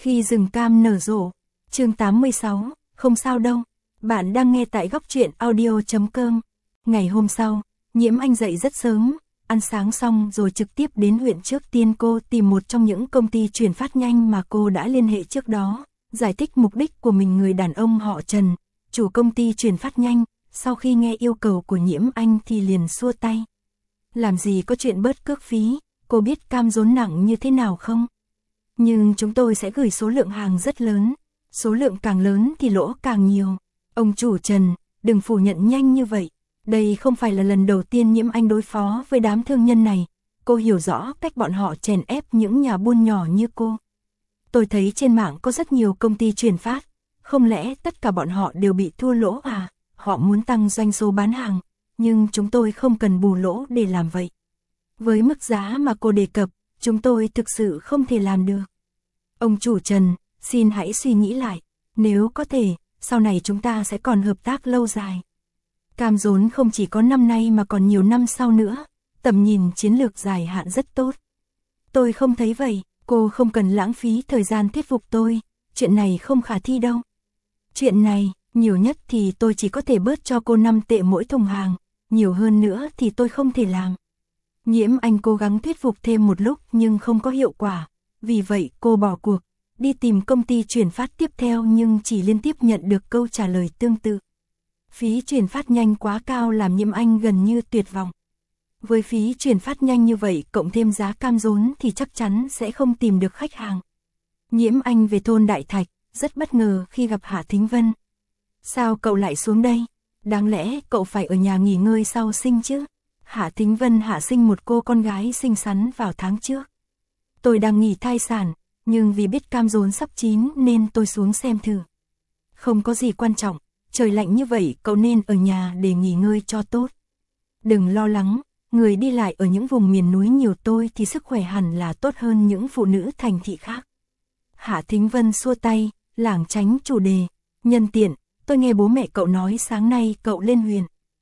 Khi rừng cam nở rộ, chương 86, không sao đâu. Bạn đang nghe tại góc truyện audio.com. Ngày hôm sau, Nhiễm Anh dậy rất sớm, ăn sáng xong rồi trực tiếp đến huyện. Trước tiên cô tìm một trong những công ty chuyển phát nhanh mà cô đã liên hệ trước đó, giải thích mục đích của mình. Người đàn ông họ Trần, chủ công ty chuyển phát nhanh, sau khi nghe yêu cầu của Nhiễm Anh thì liền xua tay. Làm gì có chuyện bớt cước phí, cô biết cam rốn nặng như thế nào không? Nhưng chúng tôi sẽ gửi số lượng hàng rất lớn, số lượng càng lớn thì lỗ càng nhiều. Ông chủ Trần, đừng phủ nhận nhanh như vậy. Đây không phải là lần đầu tiên Nhiễm Anh đối phó với đám thương nhân này. Cô hiểu rõ cách bọn họ chèn ép những nhà buôn nhỏ như cô. Tôi thấy trên mạng có rất nhiều công ty chuyển phát. Không lẽ tất cả bọn họ đều bị thua lỗ à? Họ muốn tăng doanh số bán hàng, nhưng chúng tôi không cần bù lỗ để làm vậy. Với mức giá mà cô đề cập, chúng tôi thực sự không thể làm được. Ông chủ Trần, xin hãy suy nghĩ lại. Nếu có thể, sau này chúng ta sẽ còn hợp tác lâu dài. Cam rốn không chỉ có năm nay mà còn nhiều năm sau nữa. Tầm nhìn chiến lược dài hạn rất tốt. Tôi không thấy vậy. Cô không cần lãng phí thời gian thuyết phục tôi. Chuyện này không khả thi đâu. Chuyện này, nhiều nhất thì tôi chỉ có thể bớt cho cô 5 tệ mỗi thùng hàng. Nhiều hơn nữa thì tôi không thể làm. Nhiễm Anh cố gắng thuyết phục thêm một lúc nhưng không có hiệu quả. Vì vậy cô bỏ cuộc, đi tìm công ty chuyển phát tiếp theo nhưng chỉ liên tiếp nhận được câu trả lời tương tự. Phí chuyển phát nhanh quá cao làm Nhiễm Anh gần như tuyệt vọng. Với phí chuyển phát nhanh như vậy cộng thêm giá cam rốn thì chắc chắn sẽ không tìm được khách hàng. Nhiễm Anh về thôn Đại Thạch, rất bất ngờ khi gặp Hạ Thính Vân. Sao cậu lại xuống đây? Đáng lẽ cậu phải ở nhà nghỉ ngơi sau sinh chứ? Hạ Thính Vân hạ sinh một cô con gái xinh xắn vào tháng trước. Tôi đang nghỉ thai sản, nhưng vì biết cam rốn sắp chín nên tôi xuống xem thử. Không có gì quan trọng, trời lạnh như vậy cậu nên ở nhà để nghỉ ngơi cho tốt. Đừng lo lắng, người đi lại ở những vùng miền núi nhiều tôi thì sức khỏe hẳn là tốt hơn những phụ nữ thành thị khác. Hạ Thính Vân xua tay, lảng tránh chủ đề. Nhân tiện, tôi nghe bố mẹ cậu nói sáng nay cậu lên huyện.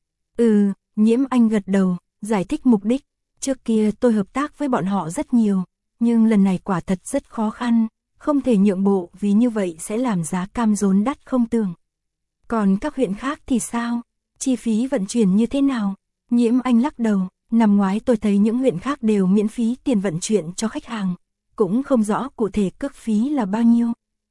Nhiễm Anh gật đầu, giải thích mục đích. Trước kia tôi hợp tác với bọn họ rất nhiều, nhưng lần này quả thật rất khó khăn, không thể nhượng bộ vì như vậy sẽ làm giá cam rốn đắt không tưởng. Còn các huyện khác thì sao? Chi phí vận chuyển như thế nào? Nhiễm Anh lắc đầu, năm ngoái tôi thấy những huyện khác đều miễn phí tiền vận chuyển cho khách hàng, cũng không rõ cụ thể cước phí là bao nhiêu.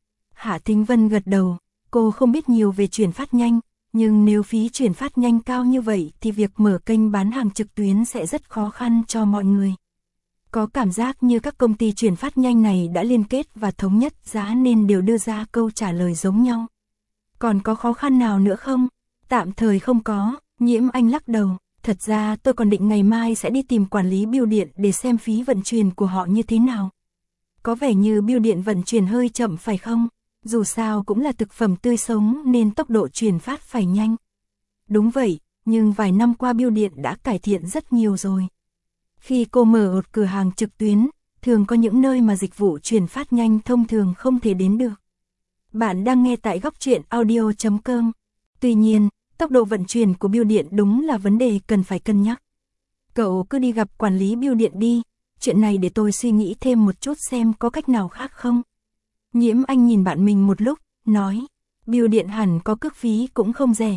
Hạ Thính Vân gật đầu, cô không biết nhiều về chuyển phát nhanh, nhưng nếu phí chuyển phát nhanh cao như vậy thì việc mở kênh bán hàng trực tuyến sẽ rất khó khăn cho mọi người. Có cảm giác như các công ty chuyển phát nhanh này đã liên kết và thống nhất giá nên đều đưa ra câu trả lời giống nhau. Còn có khó khăn nào nữa không? Tạm thời không có, Nhiễm Anh lắc đầu. Thật ra tôi còn định ngày mai sẽ đi tìm quản lý bưu điện để xem phí vận chuyển của họ như thế nào. Có vẻ như bưu điện vận chuyển hơi chậm phải không? Dù sao cũng là thực phẩm tươi sống nên tốc độ chuyển phát phải nhanh. Đúng vậy, nhưng vài năm qua bưu điện đã cải thiện rất nhiều rồi. Khi cô mở một cửa hàng trực tuyến, thường có những nơi mà dịch vụ chuyển phát nhanh thông thường không thể đến được. Bạn đang nghe tại góc truyện audio.com. Tuy nhiên, tốc độ vận chuyển của bưu điện đúng là vấn đề cần phải cân nhắc. Cậu cứ đi gặp quản lý bưu điện đi, chuyện này để tôi suy nghĩ thêm một chút xem có cách nào khác không. Nhiễm Anh nhìn bạn mình một lúc, nói, bưu điện hẳn có cước phí cũng không rẻ.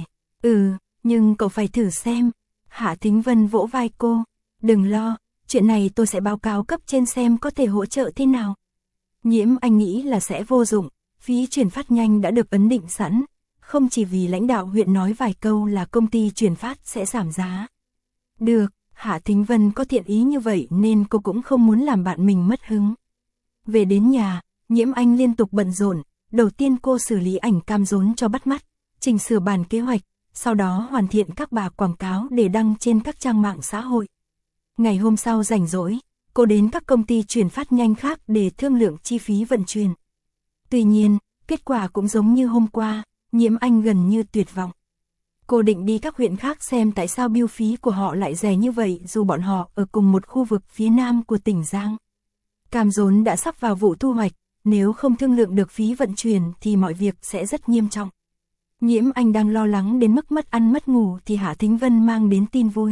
Nhưng cậu phải thử xem. Hạ Thính Vân vỗ vai cô, đừng lo, chuyện này tôi sẽ báo cáo cấp trên xem có thể hỗ trợ thế nào. Nhiễm Anh nghĩ là sẽ vô dụng, phí chuyển phát nhanh đã được ấn định sẵn, không chỉ vì lãnh đạo huyện nói vài câu là công ty chuyển phát sẽ giảm giá. Được, Hạ Thính Vân có thiện ý như vậy nên cô cũng không muốn làm bạn mình mất hứng. Về đến nhà, Nhiễm Anh liên tục bận rộn, đầu tiên cô xử lý ảnh cam rốn cho bắt mắt, chỉnh sửa bản kế hoạch, sau đó hoàn thiện các bài quảng cáo để đăng trên các trang mạng xã hội. Ngày hôm sau rảnh rỗi, cô đến các công ty chuyển phát nhanh khác để thương lượng chi phí vận chuyển. Tuy nhiên, kết quả cũng giống như hôm qua, Nhiễm Anh gần như tuyệt vọng. Cô định đi các huyện khác xem tại sao bưu phí của họ lại rẻ như vậy dù bọn họ ở cùng một khu vực phía nam của tỉnh Giang. Cam rốn đã sắp vào vụ thu hoạch, nếu không thương lượng được phí vận chuyển thì mọi việc sẽ rất nghiêm trọng. Nhiễm Anh đang lo lắng đến mức mất ăn mất ngủ thì Hạ Thính Vân mang đến tin vui.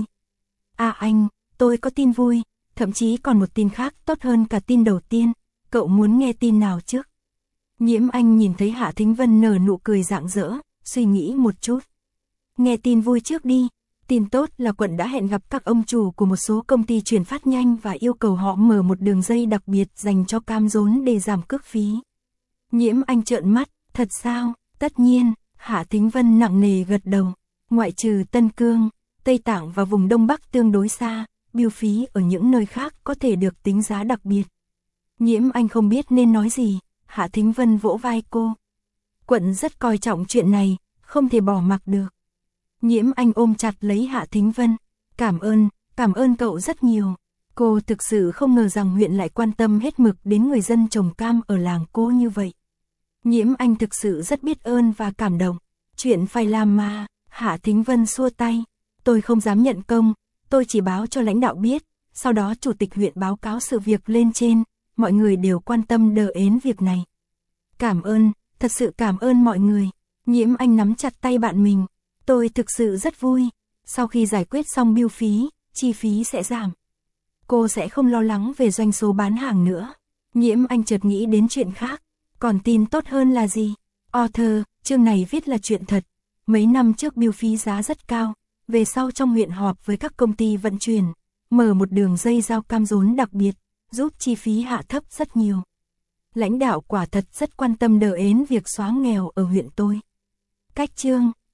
Anh, tôi có tin vui, thậm chí còn một tin khác tốt hơn cả tin đầu tiên, cậu muốn nghe tin nào trước? Nhiễm Anh nhìn thấy Hạ Thính Vân nở nụ cười rạng rỡ, suy nghĩ một chút. Nghe tin vui trước đi. Tin tốt là quận đã hẹn gặp các ông chủ của một số công ty chuyển phát nhanh và yêu cầu họ mở một đường dây đặc biệt dành cho cam rốn để giảm cước phí. Nhiễm Anh trợn mắt, thật sao? Tất nhiên, Hạ Thính Vân nặng nề gật đầu. Ngoại trừ Tân Cương, Tây Tạng và vùng Đông Bắc tương đối xa, bưu phí ở những nơi khác có thể được tính giá đặc biệt. Nhiễm Anh không biết nên nói gì, Hạ Thính Vân vỗ vai cô. Quận rất coi trọng chuyện này, không thể bỏ mặc được. Nhiễm Anh ôm chặt lấy Hạ Thính Vân. Cảm ơn cậu rất nhiều. Cô thực sự không ngờ rằng huyện lại quan tâm hết mực đến người dân trồng cam ở làng cô như vậy. Nhiễm Anh thực sự rất biết ơn và cảm động. Chuyện phải làm mà, Hạ Thính Vân xua tay. Tôi không dám nhận công, tôi chỉ báo cho lãnh đạo biết, sau đó chủ tịch huyện báo cáo sự việc lên trên, mọi người đều quan tâm đờ ến việc này. Cảm ơn, thật sự cảm ơn mọi người. Nhiễm Anh nắm chặt tay bạn mình. Tôi thực sự rất vui, sau khi giải quyết xong bưu phí, chi phí sẽ giảm. Cô sẽ không lo lắng về doanh số bán hàng nữa. Nhiễm Anh chợt nghĩ đến chuyện khác, còn tin tốt hơn là gì? Author, chương này viết là chuyện thật. Mấy năm trước bưu phí giá rất cao, về sau trong huyện họp với các công ty vận chuyển, mở một đường dây giao cam rốn đặc biệt, giúp chi phí hạ thấp rất nhiều. Lãnh đạo quả thật rất quan tâm đờ ến việc xóa nghèo ở huyện tôi. Cách chương